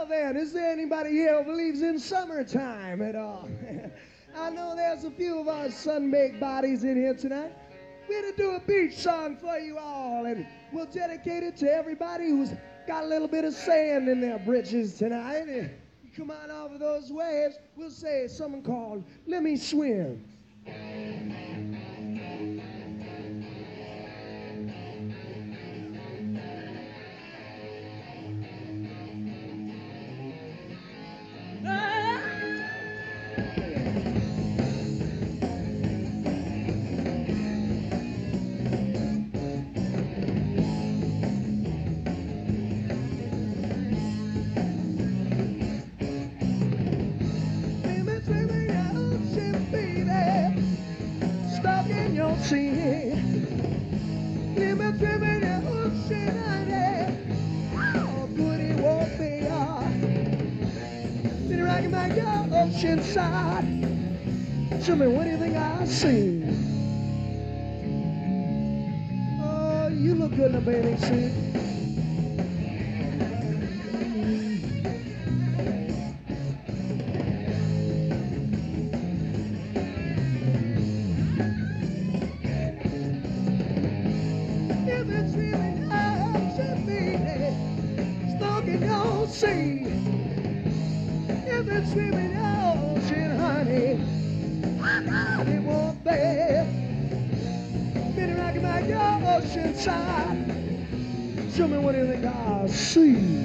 Well then, is there anybody here who believes in summertime at all? I know there's a few of our sun-baked bodies in here tonight. We're going to do a beach song for you all, and we'll dedicate it to everybody who's got a little bit of sand in their britches tonight. And you come on over those waves, we'll say something called Let Me Swim. See, limit driven in ocean, honey. Oh, good it won't be. Been rocking my girl ocean side. Tell me, what do you think I see? Oh, you look good in a bathing suit. See, if it's swimming ocean, honey, it won't be. Been rocking my ocean side. Show me what do you think I see?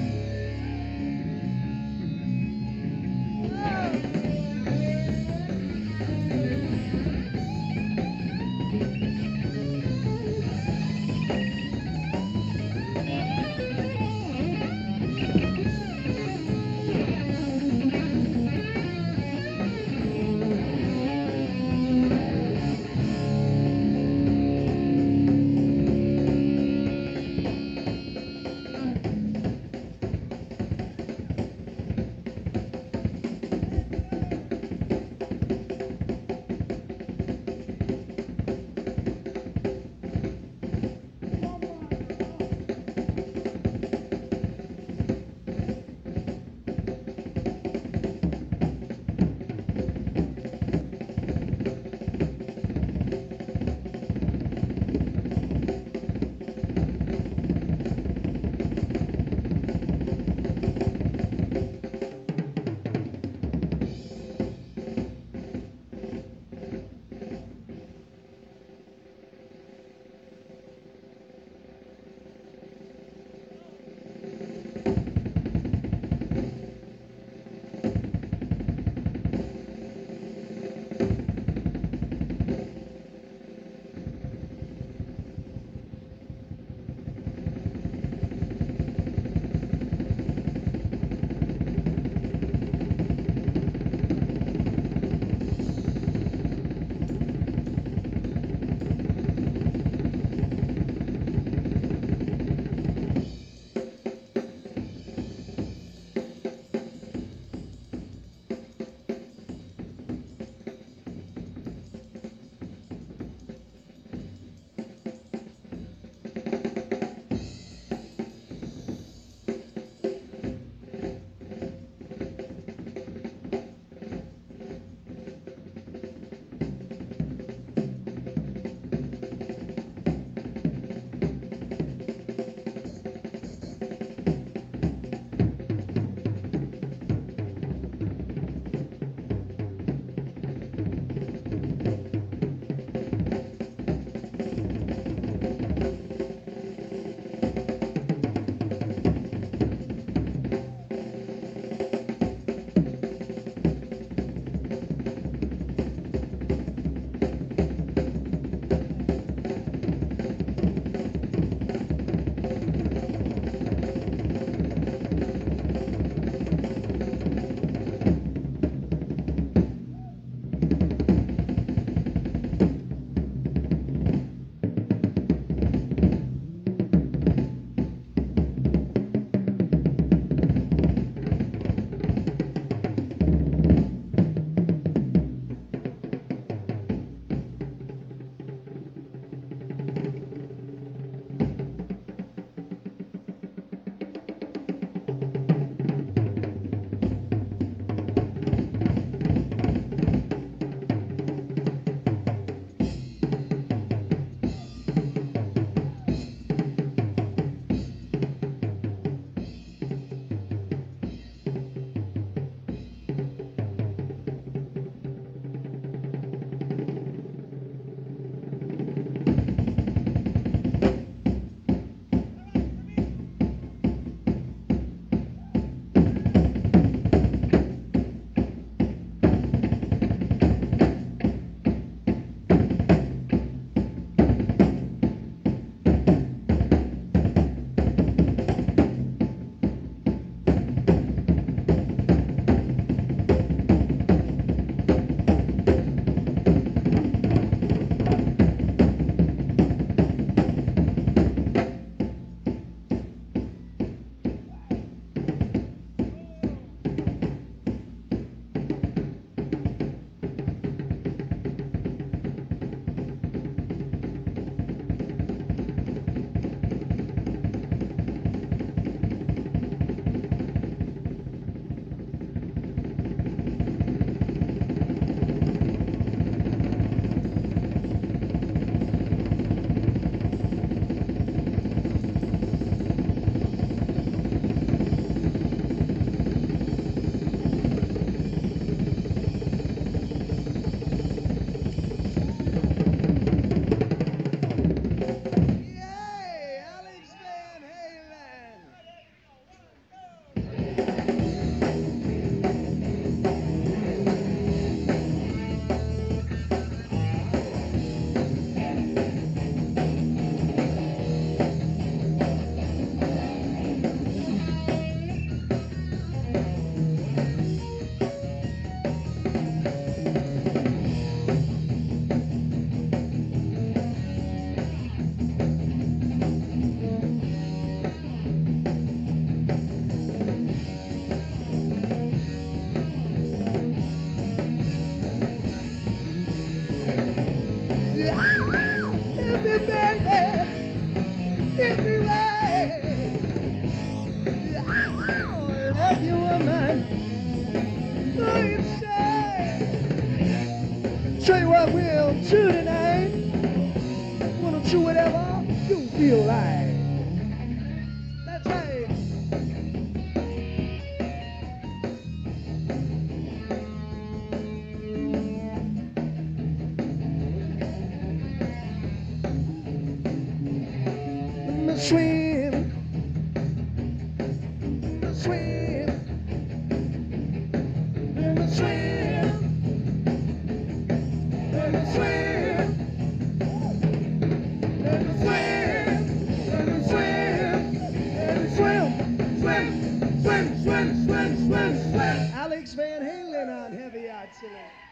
Show you what we'll do tonight. Wanna do whatever you feel like. That's right. Let me swim. Let me swim. Let me swim. Let me swim. Let me swim. Let me swim. Let me swim. Swim. Swim. Swim. Swim. Swim. Swim. Alex Van Halen on heavy artillery.